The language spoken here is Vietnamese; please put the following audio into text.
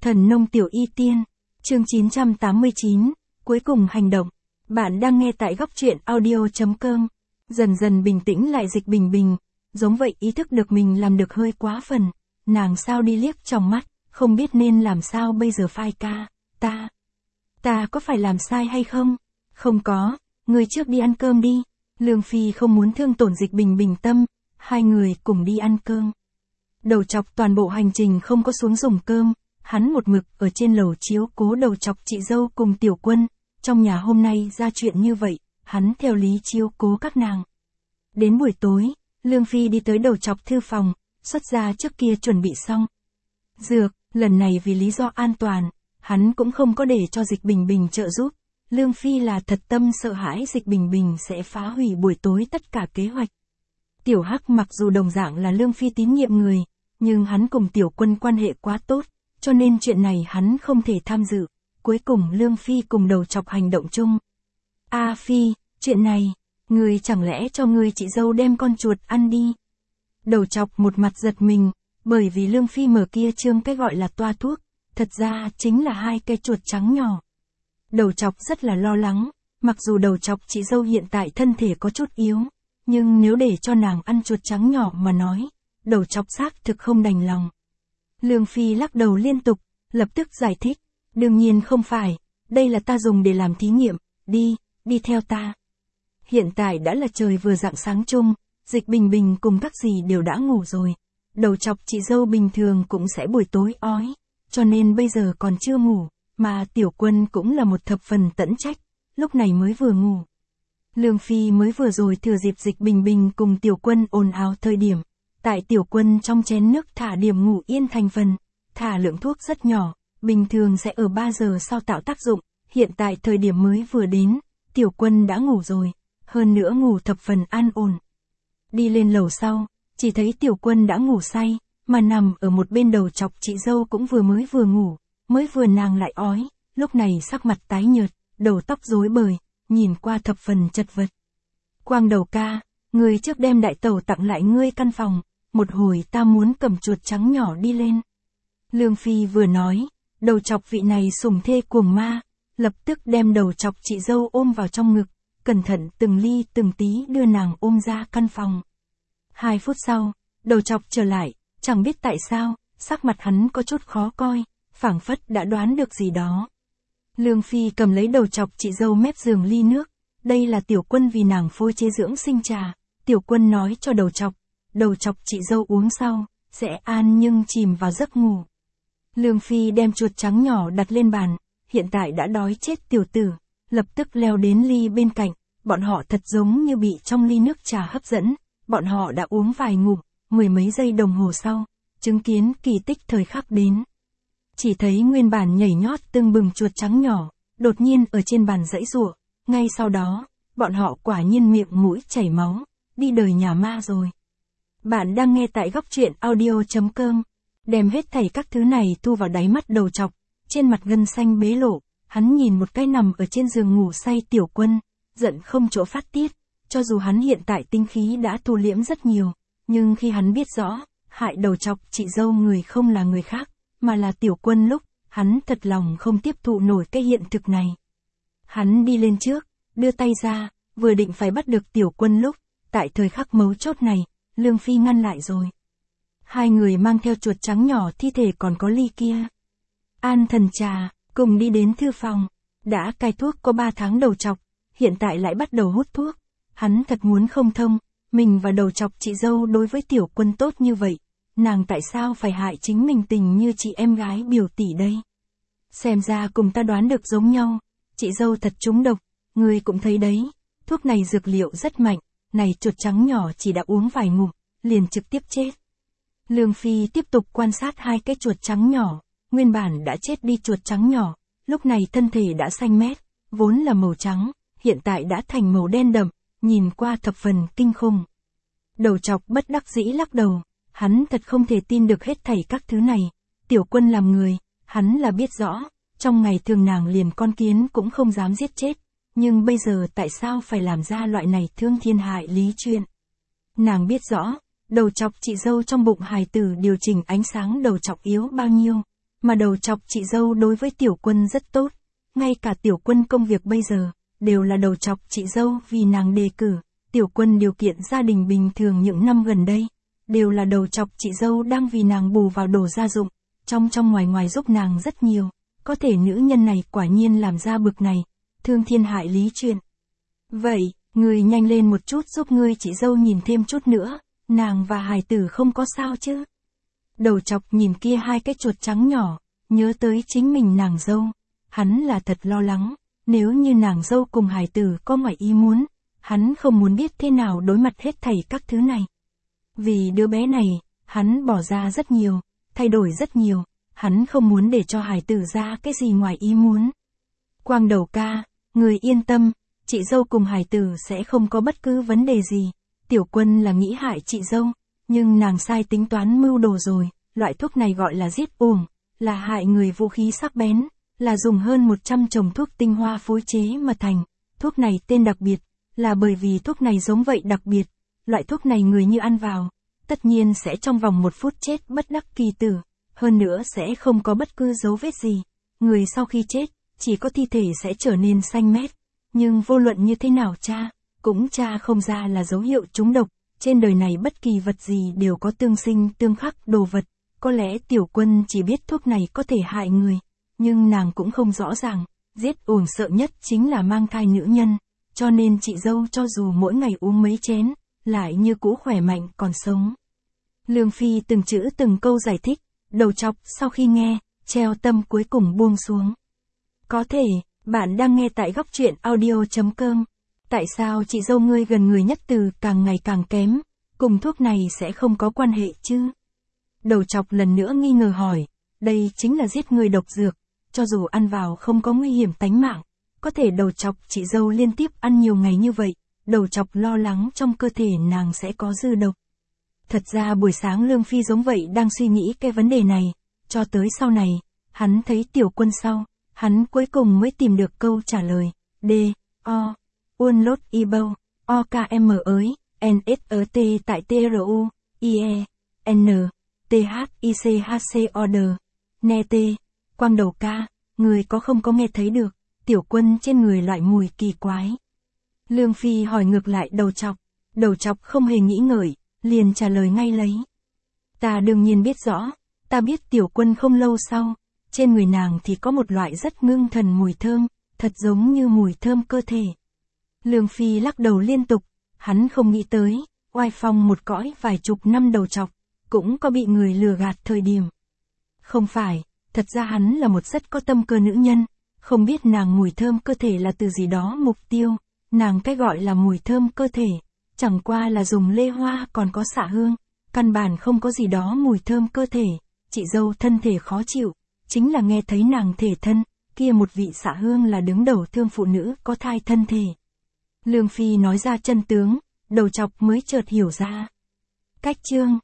Thần nông tiểu y tiên, chương 989, cuối cùng hành động. Bạn đang nghe tại góc truyện audio.com. Dần dần bình tĩnh lại Dịch Bình Bình, giống vậy ý thức được mình làm được hơi quá phần. Nàng sao đi liếc trong mắt, không biết nên làm sao bây giờ phai ca, ta có phải làm sai hay không? Không có, người trước đi ăn cơm đi. Lương Phi không muốn thương tổn Dịch Bình Bình tâm, hai người cùng đi ăn cơm. Đầu Chọc toàn bộ hành trình không có xuống dùng cơm, hắn một mực ở trên lầu chiếu cố Đầu Chọc chị dâu cùng Tiểu Quân, trong nhà hôm nay ra chuyện như vậy, hắn theo lý chiếu cố các nàng. Đến buổi tối, Lương Phi đi tới Đầu Chọc thư phòng, xuất ra trước kia chuẩn bị xong dược, lần này vì lý do an toàn, hắn cũng không có để cho Dịch Bình Bình trợ giúp. Lương Phi là thật tâm sợ hãi Dịch Bình Bình sẽ phá hủy buổi tối tất cả kế hoạch. Tiểu Hắc mặc dù đồng dạng là Lương Phi tín nhiệm người, nhưng hắn cùng Tiểu Quân quan hệ quá tốt, cho nên chuyện này hắn không thể tham dự. Cuối cùng Lương Phi cùng Đầu Chọc hành động chung. A Phi, chuyện này, ngươi chẳng lẽ cho ngươi chị dâu đem con chuột ăn đi? Đầu Chọc một mặt giật mình, bởi vì Lương Phi mở kia trương cái gọi là toa thuốc, thật ra chính là hai cây chuột trắng nhỏ. Đầu Chọc rất là lo lắng, mặc dù Đầu Chọc chị dâu hiện tại thân thể có chút yếu, nhưng nếu để cho nàng ăn chuột trắng nhỏ mà nói, Đầu Chọc xác thực không đành lòng. Lương Phi lắc đầu liên tục, lập tức giải thích, đương nhiên không phải, đây là ta dùng để làm thí nghiệm, đi theo ta. Hiện tại đã là trời vừa rạng sáng chung, Dịch Bình Bình cùng các dì đều đã ngủ rồi. Đầu Chọc chị dâu bình thường cũng sẽ buổi tối ói, cho nên bây giờ còn chưa ngủ, mà Tiểu Quân cũng là một thập phần tẫn trách, lúc này mới vừa ngủ. Lương Phi mới vừa rồi thừa dịp Dịch Bình Bình cùng Tiểu Quân ồn ào thời điểm, tại Tiểu Quân trong chén nước thả điểm ngủ yên thành phần, thả lượng thuốc rất nhỏ, bình thường sẽ ở 3 giờ sau tạo tác dụng, hiện tại thời điểm mới vừa đến, Tiểu Quân đã ngủ rồi, hơn nữa ngủ thập phần an ổn. Đi lên lầu sau, chỉ thấy Tiểu Quân đã ngủ say, mà nằm ở một bên Đầu Chọc chị dâu cũng vừa ngủ, mới vừa nàng lại ói, lúc này sắc mặt tái nhợt, đầu tóc rối bời, nhìn qua thập phần chật vật. Quang Đầu ca, người trước đem đại tẩu tặng lại ngươi căn phòng, một hồi ta muốn cầm chuột trắng nhỏ đi lên. Lương Phi vừa nói, Đầu Chọc vị này sủng thê cuồng ma, lập tức đem Đầu Chọc chị dâu ôm vào trong ngực, cẩn thận từng ly từng tí đưa nàng ôm ra căn phòng. 2 phút sau, Đầu Chọc trở lại, chẳng biết tại sao, sắc mặt hắn có chút khó coi, phảng phất đã đoán được gì đó. Lương Phi cầm lấy Đầu Chọc chị dâu mép giường ly nước, đây là Tiểu Quân vì nàng phối chế dưỡng sinh trà, Tiểu Quân nói cho Đầu Chọc chị dâu uống sau, sẽ an nhưng chìm vào giấc ngủ. Lương Phi đem chuột trắng nhỏ đặt lên bàn, hiện tại đã đói chết tiểu tử, lập tức leo đến ly bên cạnh, bọn họ thật giống như bị trong ly nước trà hấp dẫn, bọn họ đã uống vài ngụm, 10 mấy giây đồng hồ sau, chứng kiến kỳ tích thời khắc đến. Chỉ thấy nguyên bản nhảy nhót tưng bừng chuột trắng nhỏ, đột nhiên ở trên bàn giãy giụa, ngay sau đó, bọn họ quả nhiên miệng mũi chảy máu, đi đời nhà ma rồi. Bạn đang nghe tại góc truyện audio.com, đem hết thảy các thứ này thu vào đáy mắt Đầu Chọc, trên mặt gân xanh bế lộ, hắn nhìn một cái nằm ở trên giường ngủ say Tiểu Quân, giận không chỗ phát tiết, cho dù hắn hiện tại tinh khí đã thu liễm rất nhiều, nhưng khi hắn biết rõ, hại Đầu Chọc chị dâu người không là người khác, mà là Tiểu Quân lúc, hắn thật lòng không tiếp thụ nổi cái hiện thực này. Hắn đi lên trước, đưa tay ra, vừa định phải bắt được Tiểu Quân lúc, tại thời khắc mấu chốt này, Lương Phi ngăn lại rồi. Hai người mang theo chuột trắng nhỏ thi thể còn có ly kia. An thần trà, cùng đi đến thư phòng, đã cai thuốc có 3 tháng Đầu Chọc, hiện tại lại bắt đầu hút thuốc. Hắn thật muốn không thông, mình và Đầu Chọc chị dâu đối với Tiểu Quân tốt như vậy, nàng tại sao phải hại chính mình tình như chị em gái biểu tỷ đây? Xem ra cùng ta đoán được giống nhau, chị dâu thật trúng độc, ngươi cũng thấy đấy, thuốc này dược liệu rất mạnh, này chuột trắng nhỏ chỉ đã uống vài ngụm, liền trực tiếp chết. Lương Phi tiếp tục quan sát hai cái chuột trắng nhỏ, nguyên bản đã chết đi chuột trắng nhỏ, lúc này thân thể đã xanh mét, vốn là màu trắng, hiện tại đã thành màu đen đậm, nhìn qua thập phần kinh khủng. Đầu Chọc bất đắc dĩ lắc đầu, hắn thật không thể tin được hết thảy các thứ này. Tiểu Quân làm người, hắn là biết rõ, trong ngày thường nàng liền con kiến cũng không dám giết chết, nhưng bây giờ tại sao phải làm ra loại này thương thiên hại lý chuyện. Nàng biết rõ, Đầu Chọc chị dâu trong bụng hài tử điều chỉnh ánh sáng Đầu Chọc yếu bao nhiêu, Mà đầu chọc chị dâu đối với Tiểu Quân rất tốt. Ngay cả Tiểu Quân công việc bây giờ, đều là đầu chọc chị dâu vì nàng đề cử. Tiểu Quân điều kiện gia đình bình thường những năm gần đây, đều là đầu chọc chị dâu đang vì nàng bù vào đồ gia dụng, trong ngoài ngoài giúp nàng rất nhiều. Có thể nữ nhân này quả nhiên làm ra bực này, thương thiên hại lý chuyện. Vậy, người nhanh lên một chút giúp ngươi chị dâu nhìn thêm chút nữa, nàng và hài tử không có sao chứ. Đầu chọc nhìn kia hai cái chuột trắng nhỏ, nhớ tới chính mình nàng dâu. Hắn là thật lo lắng, nếu như nàng dâu cùng hài tử có ngoài ý muốn, hắn không muốn biết thế nào đối mặt hết thảy các thứ này. Vì đứa bé này, hắn bỏ ra rất nhiều, thay đổi rất nhiều, hắn không muốn để cho hài tử ra cái gì ngoài ý muốn. Quang Đầu ca, người yên tâm, chị dâu cùng hài tử sẽ không có bất cứ vấn đề gì. Tiểu Quân là nghĩ hại chị dâu, nhưng nàng sai tính toán mưu đồ rồi, loại thuốc này gọi là giết uổng, là hại người vũ khí sắc bén, là dùng hơn 100 chồng thuốc tinh hoa phối chế mà thành. Thuốc này tên đặc biệt, là bởi vì thuốc này giống vậy đặc biệt, loại thuốc này người như ăn vào, tất nhiên sẽ trong vòng 1 phút chết bất đắc kỳ tử, hơn nữa sẽ không có bất cứ dấu vết gì. Người sau khi chết, chỉ có thi thể sẽ trở nên xanh mét, nhưng vô luận như thế nào cũng tra không ra là dấu hiệu trúng độc. Trên đời này bất kỳ vật gì đều có tương sinh tương khắc đồ vật, có lẽ Tiểu Quân chỉ biết thuốc này có thể hại người, nhưng nàng cũng không rõ ràng, giết uổng sợ nhất chính là mang thai nữ nhân, cho nên chị dâu cho dù mỗi ngày uống mấy chén, lại như cũ khỏe mạnh còn sống. Lương Phi từng chữ từng câu giải thích, đầu chọc sau khi nghe, treo tâm cuối cùng buông xuống. Có thể, bạn đang nghe tại góc truyện audio.com. Tại sao chị dâu ngươi gần người nhất từ càng ngày càng kém, cùng thuốc này sẽ không có quan hệ chứ? Đầu chọc lần nữa nghi ngờ hỏi, đây chính là giết người độc dược, cho dù ăn vào không có nguy hiểm tánh mạng, có thể đầu chọc chị dâu liên tiếp ăn nhiều ngày như vậy, đầu chọc lo lắng trong cơ thể nàng sẽ có dư độc. Thật ra buổi sáng Lương Phi giống vậy đang suy nghĩ cái vấn đề này, cho tới sau này, hắn thấy Tiểu Quân sau, hắn cuối cùng mới tìm được câu trả lời, D.O. Uôn lốt y bâu, OKM ới, NSET tại TRU, IE, N, THICHC order, nè T, Quang Đầu ca, người có không có nghe thấy được, Tiểu Quân trên người loại mùi kỳ quái. Lương Phi hỏi ngược lại đầu chọc không hề nghĩ ngợi, liền trả lời ngay lấy. Ta đương nhiên biết rõ, ta biết Tiểu Quân không lâu sau, trên người nàng thì có một loại rất ngưng thần mùi thơm, thật giống như mùi thơm cơ thể. Lương Phi lắc đầu liên tục, hắn không nghĩ tới, oai phong một cõi vài chục năm đầu chọc, cũng có bị người lừa gạt thời điểm. Không phải, thật ra hắn là một rất có tâm cơ nữ nhân, không biết nàng mùi thơm cơ thể là từ gì đó mục tiêu, nàng cái gọi là mùi thơm cơ thể, chẳng qua là dùng lê hoa còn có xạ hương, căn bản không có gì đó mùi thơm cơ thể, chị dâu thân thể khó chịu, chính là nghe thấy nàng thể thân, kia một vị xạ hương là đứng đầu thương phụ nữ có thai thân thể. Lương Phi nói ra chân tướng, đầu chọc mới chợt hiểu ra. Cách chương